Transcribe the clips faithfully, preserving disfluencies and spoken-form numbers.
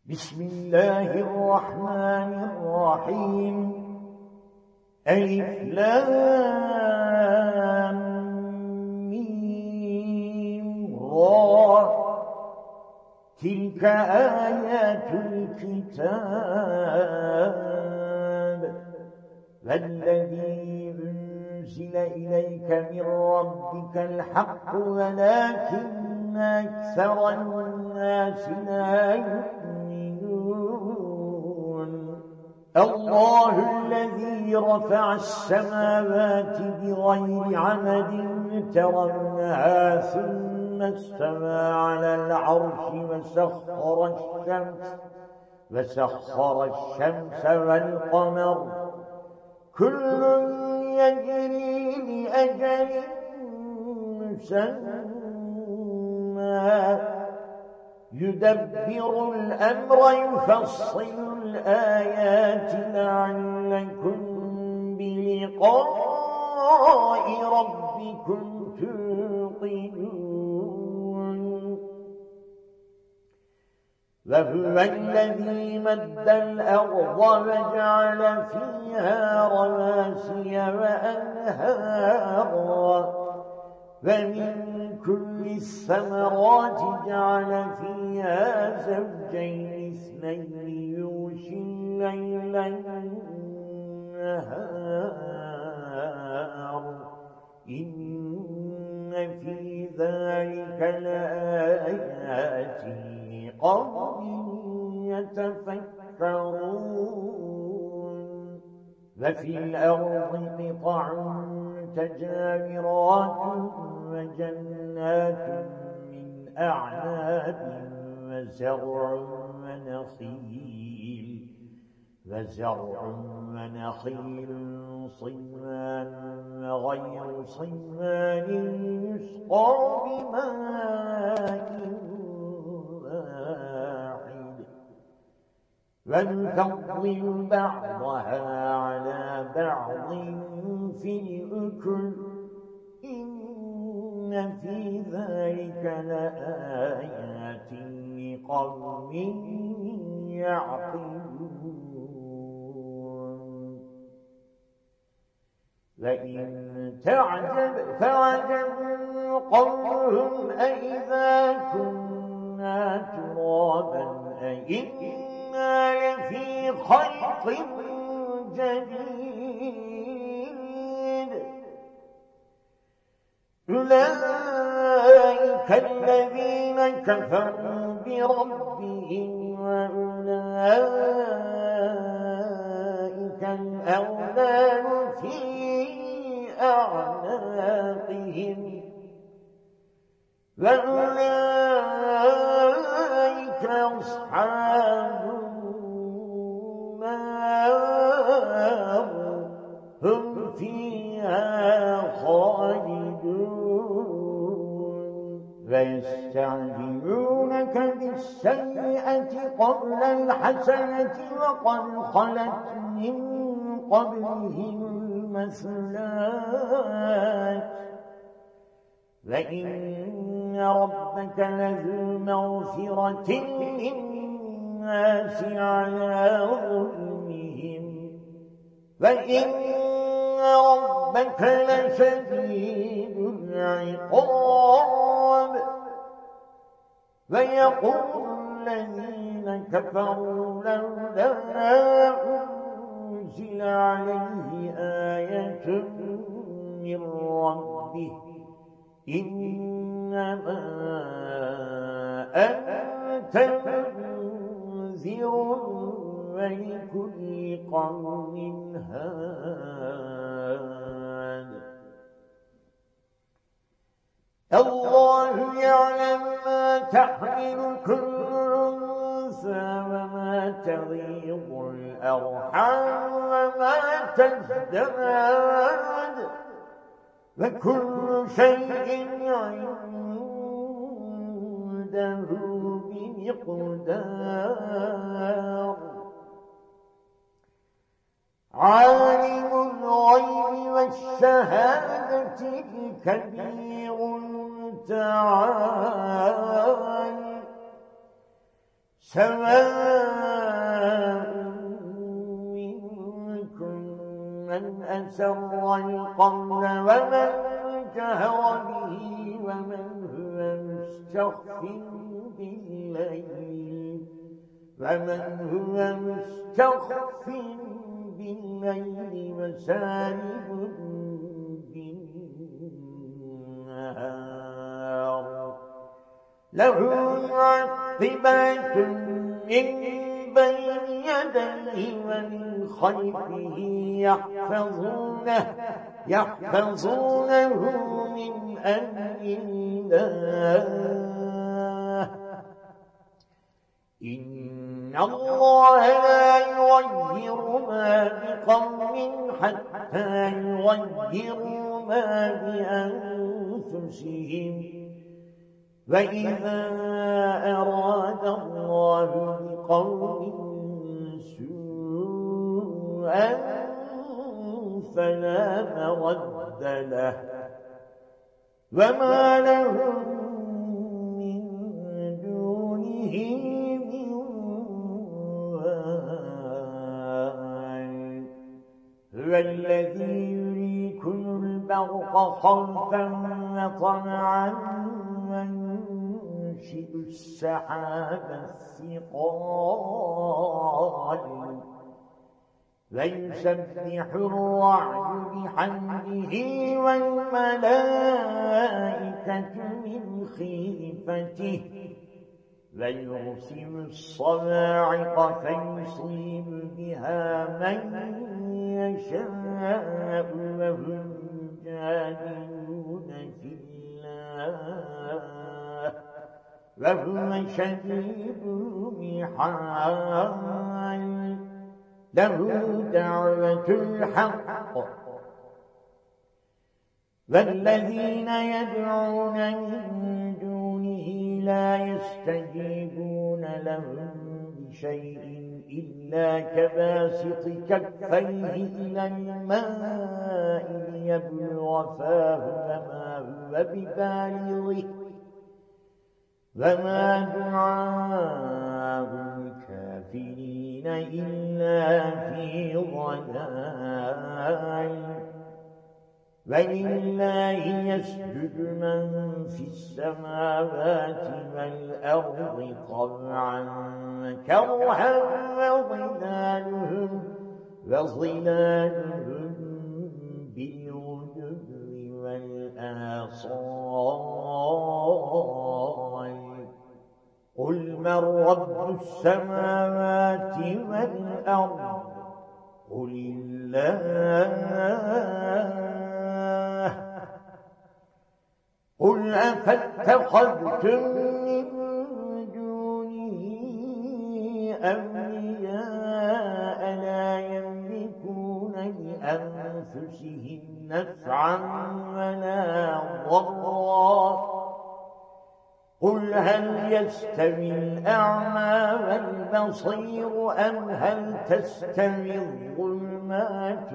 بسم الله الرحمن الرحيم. ألف لام ميم را. تلك آيات الكتاب والذي أنزل إليك من ربك الحق ولكن أكثر الناس لا يؤمنون. الله الذي رفع السماوات بغير عمد ترونها ثم استوى على العرش وسخر الشمس وسخر الشمس والقمر كل يجري لأجل مسمى يدبر الأمر يفصل الآيات لعلكم بلقاء ربكم توقنون. وهو الذي مد الأرض وجعل فيها رواسي وأنهارا ومن كل الثمرات جعل فيها زوجين اثنين يغشي الليل النهار إن في ذلك لآيات لقوم يتفكرون. وفي الأرض قطع متجاورات وجنات من أعناب وزرع ونخيل وزرع ونخيل صنوان وغير صنوان يسقى بماء واحد ونفضل بعضها على بعض في الأكل إن في ذلك لآيات لقوم يعقلون. وإن تعجب فعجب قولهم أئذا كنا ترابا أئنا لفي خلق جديد. أولئك الذين كفروا بربهم وأولئك الأغلال في أعناقهم وأولئك أصحاب النار هم فيها خالدون. ويستعجلونك بالسيئة قبل الحسنة وقد خلت من قبلهم المثلات وإن ربك لذو مغفرة للناس على ظلمهم وإن ربك لشديد العقاب. ويقول الذين كفروا لولا أنزل عليه آية من ربه إنما أنت منذر ولكل قوم هاد. الله يعلم ما تحمل كل أنثى وما تغيض الأرحام وما تزداد وكل شيء عنده بمقدار. عالم الغيب والشهادة الكبير المتعال سواء منكم من أسر القول ومن جهر به ومن هو مستخف بالليل ومن هو مستخف بالليل وسارب بالنهار له معقبات من بين يديه ومن خلفه يحفظونه يحفظونه من أمر الله إن الله لا يغير ما بقوم حتى يغيروا ما بأنفسهم وإذا أراد الله بقوم سوءا فلا مرد له وما لهم من دونه من وال هو الذي يريكم البرق خوفا وطمعا وينشئ السحاب الثقال ويسبح الرعد بحمده والملائكة من خيفته ويرسل الصواعق فيصيب بها من يشاء وهم جادلون في الله وهو شديد المحال له دعوة الحق والذين يدعون من دونه لا يستجيبون لهم بشيء إلا كباسط كفيه إلى الماء ليبلغ فاه وما هو ببالغه وما دعاء الكافرين إلا في ضلال ولله يسجد من في السماوات والأرض طبعا كرها وظلالهم وظلالهم بالغدو والآصال قل من رب السماوات والأرض قل الله قل أفاتخذتم من دونه أولياء لا يملكون لأنفسهم نفعا ولا ضرا قل هل يستوي الأعمى والبصير أم هل تستوي الظلمات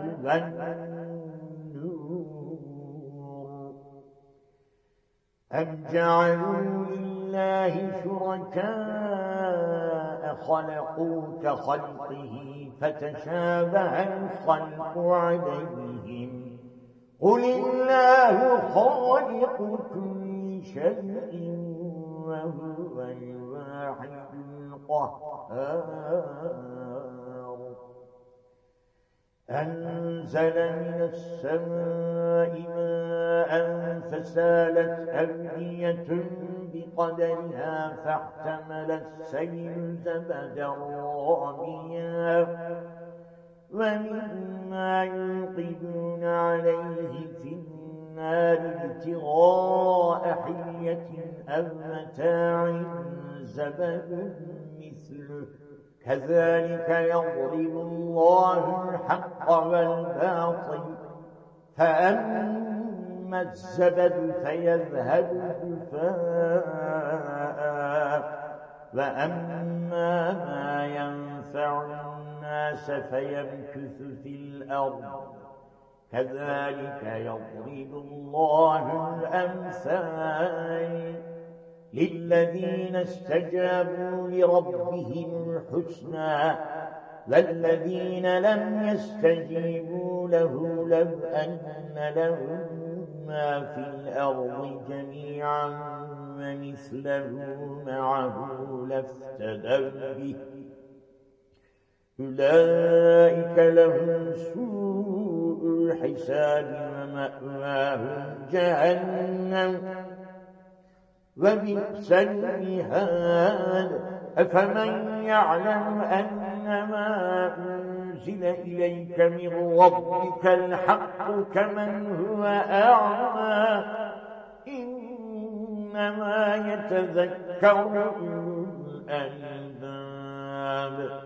والنور أم جعلوا لله شركاء خلقوا كخلقه فتشابه الخلق عليهم قل الله خالق كل شيء وهو الواحد القهار أنزل من السماء ماء فسالت أودية بقدرها فاحتمل السيل زبدا رابيا ومما يوقدون عليه في النار ابتغاء حلية أو متاع زبد مثله كذلك يضرب الله الحق والباطل فأما الزبد فيذهب جفاء وأما ما ينفع الناس فيمكث في الأرض كذلك يضرب الله الأمثال للذين استجابوا لربهم الحسنى والذين لم يستجيبوا له لو أن لهم ما في الأرض جميعا ومثله معه لافتدوا به أولئك لهم سوء الحساب ومأواهم جهنم وبئس المهاد أفمن يعلم أنما أنزل إليك من ربك الحق كمن هو أعمى إنما يتذكر أولو الألباب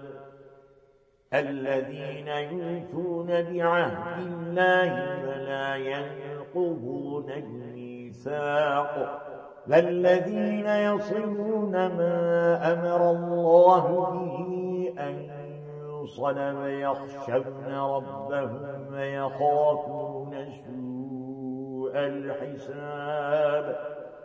الذين يوفون بعهد الله ولا ينقضون الميثاق والذين يصلون ما أمر الله به أن يوصل ويخشون ربهم ويخافون سوء الحساب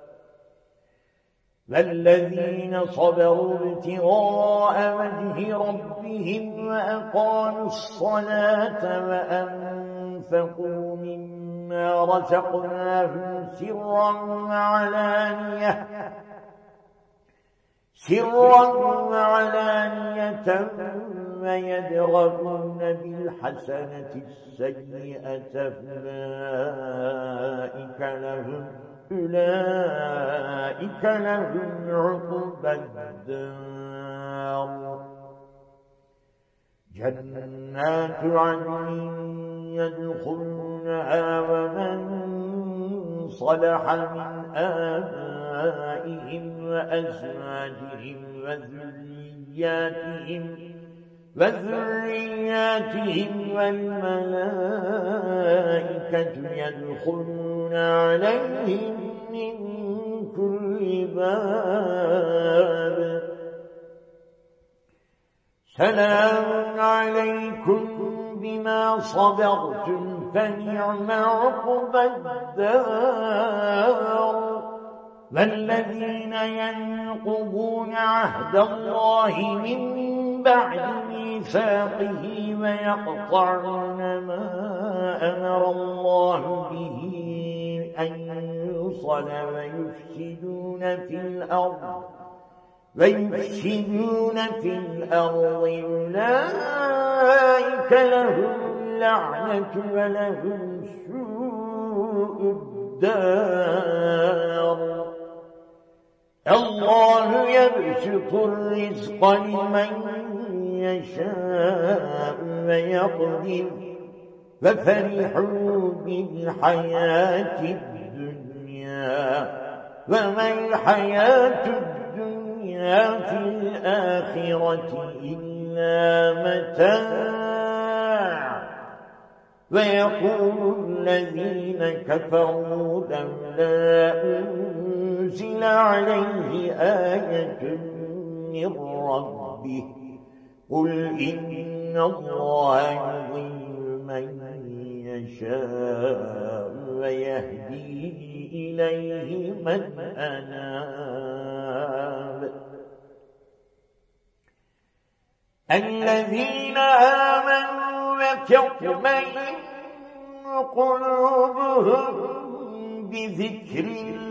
والذين صبروا ابتغاء وجه ربهم وأقاموا الصلاة وأنفقوا مما رزقناهم سرا وعلانية سرا وعلانية ويدرؤون بالحسنة السيئة أولئك لهم أولئك لهم عقبى الدار جنات عدن يدخلونها ومن صلح من آبائهم وأزواجهم وذرياتهم وذرياتهم والملائكة يدخلون عليهم من كل باب سلام عليكم بما صبرتم فنعم عقبى الدار والذين ينقضون عهد الله من بعد ميثاقه ويقطعون ما أمر الله به أن يوصل ويفسدون في الأرض ويفسدون في الأرض أولئك لهم اللعنة ولهم سوء الدار الله يبسط الرزق لمن يشاء ويقدر ففرحوا بالحياة الدنيا وما الحياة الدنيا في الآخرة إلا متاع ويقول الذين كفروا لولا أنزل عليه آية من ربه قل إن الله يضل من يشاء ويهدي إليه من أناب الذين آمنوا وتطمئن قلوبهم بذكر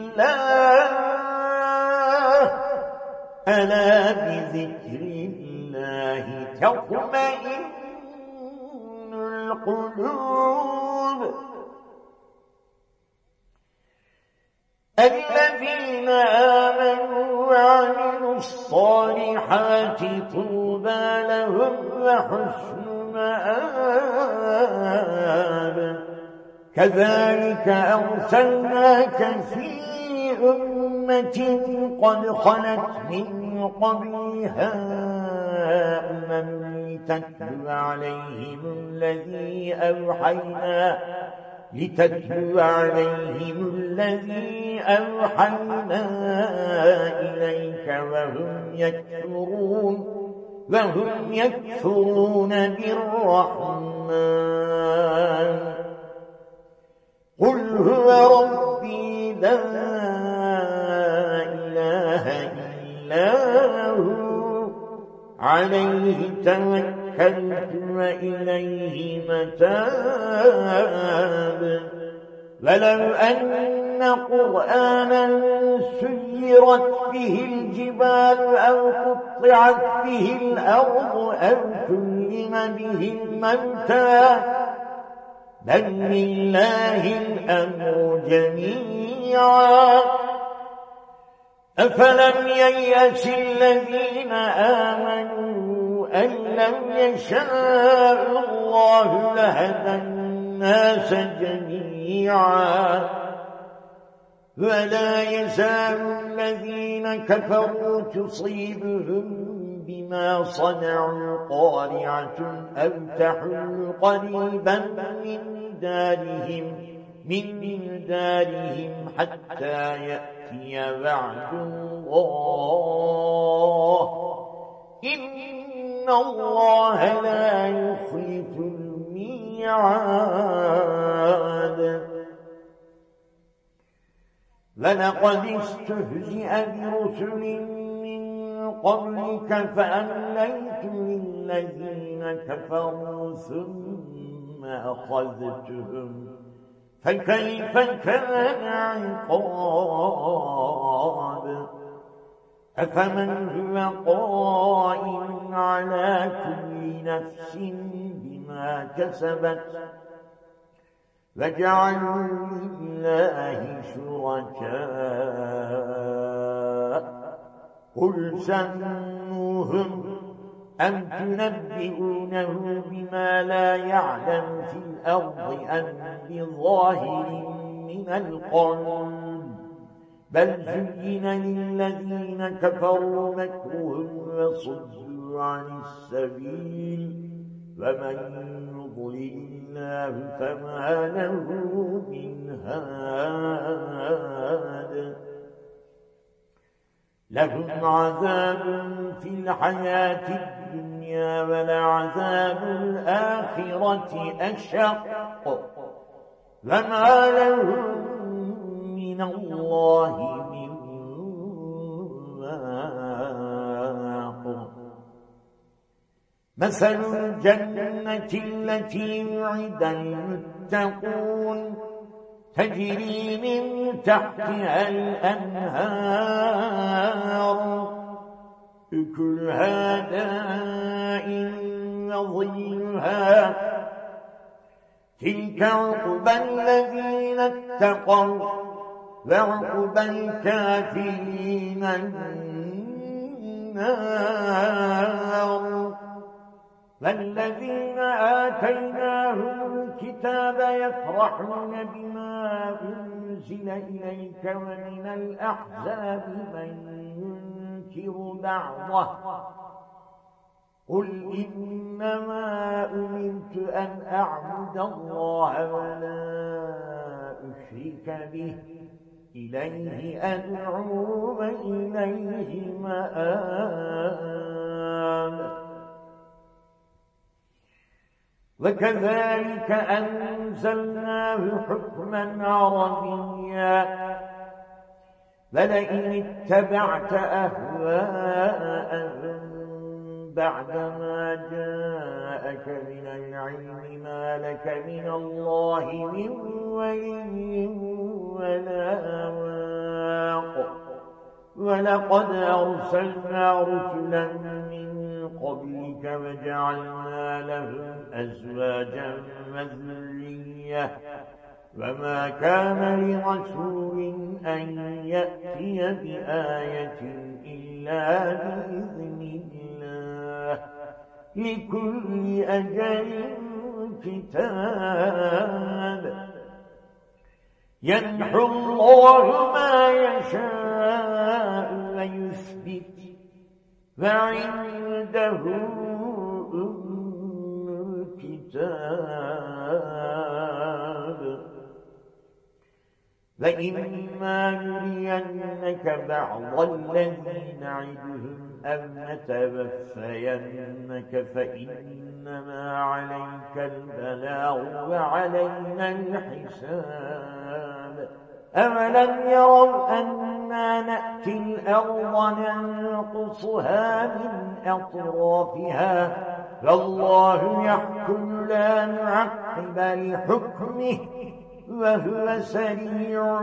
الله ألا بذكر الله تطمئن القلوب الذين آمنوا وعملوا الصالحات طوبى لهم وحسن مآب كذلك أرسلناك في أمة قد خلت من قبلها أمم لتتلو عليهم الذي أوحينا لتتلو عليهم الذي أوحينا إليك وهم يكفرون وهم يكفرون بالرحمن قل هو ربي لا إله الله عليه توكلت وإليه متاب ولو أن قرآنا سيرت به الجبال أو قطعت به الأرض أو كلم به الموتى بل لله الأمر جميعا أفلم ييأس الذين آمنوا أن لم يشاء الله لهدى الناس جميعا ولا يزال الذين كفروا تصيبهم بما صنعوا قارعة أو تحل قريبا من دارهم من دارهم حتى يأتي وعد الله إن الله لا يخلف الميعاد ولقد استهزئ برسل من قبلك فأمليت للذين كفروا ثم أخذتهم فكيف كان عقاب أفمن هو قائم على كل نفس بما كسبت وجعلوا لله شركاء قل سموهم أم تنبئونه بما لا يعلم في الأرض أم بظاهر من القول بل زين للذين كفروا مكرهم وصدوا عن السبيل ومن يضلل الله فما له من هاد لهم عذاب في الحياة الدنيا ولعذاب الآخرة أشق وما لهم من الله من واق مثل الجنة التي وعد المتقون تجري من تحتها الأنهار أكلها دائم وظلها تلك عقبى الذين اتقوا وعقبى الكافرين النار والذين آتيناهم الكتاب يفرحون بما أنزل إليك ومن الأحزاب من ينكر بعضه قل إنما أمرت أن أعبد الله ولا أشرك به إليه أدعو وإليه مآب وكذلك أنزلناه حكما عربيا ولئن اتبعت أهواءهم بعدما جاءك من العلم ما لك من الله من ولي ولا واق ولقد أرسلنا رسلا من قبلك وجعلنا لهم أزواجا وذرية وما كان لرسول أن يأتي بآية إلا بإذن الله لكل أجل كتاب يمحو الله ما يشاء ويثبت وعنده أم الكتاب وإما نرينك بعض الذي نعدهم أو نتوفينك فإنما عليك البلاغ وعلينا الحساب أولم يروا أن إنا نأتي الأرض ننقصها من أطرافها فالله يحكم لا معقب لحكمه وهو سريع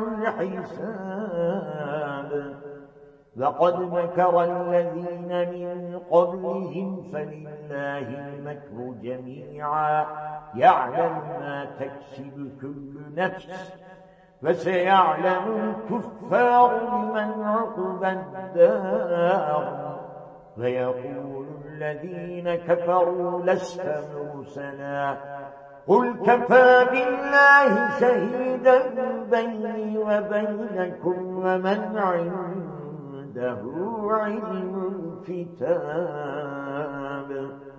الحساب. لقد مكر الذين من قبلهم فلله المكر جميعا يعلم ما تكسب كل نفس فسيعلم الكفار لمن عقبى الدار ويقول الذين كفروا لست مرسلا قل كفى بالله شهيدا بيني وبينكم ومن عنده علم الكتاب.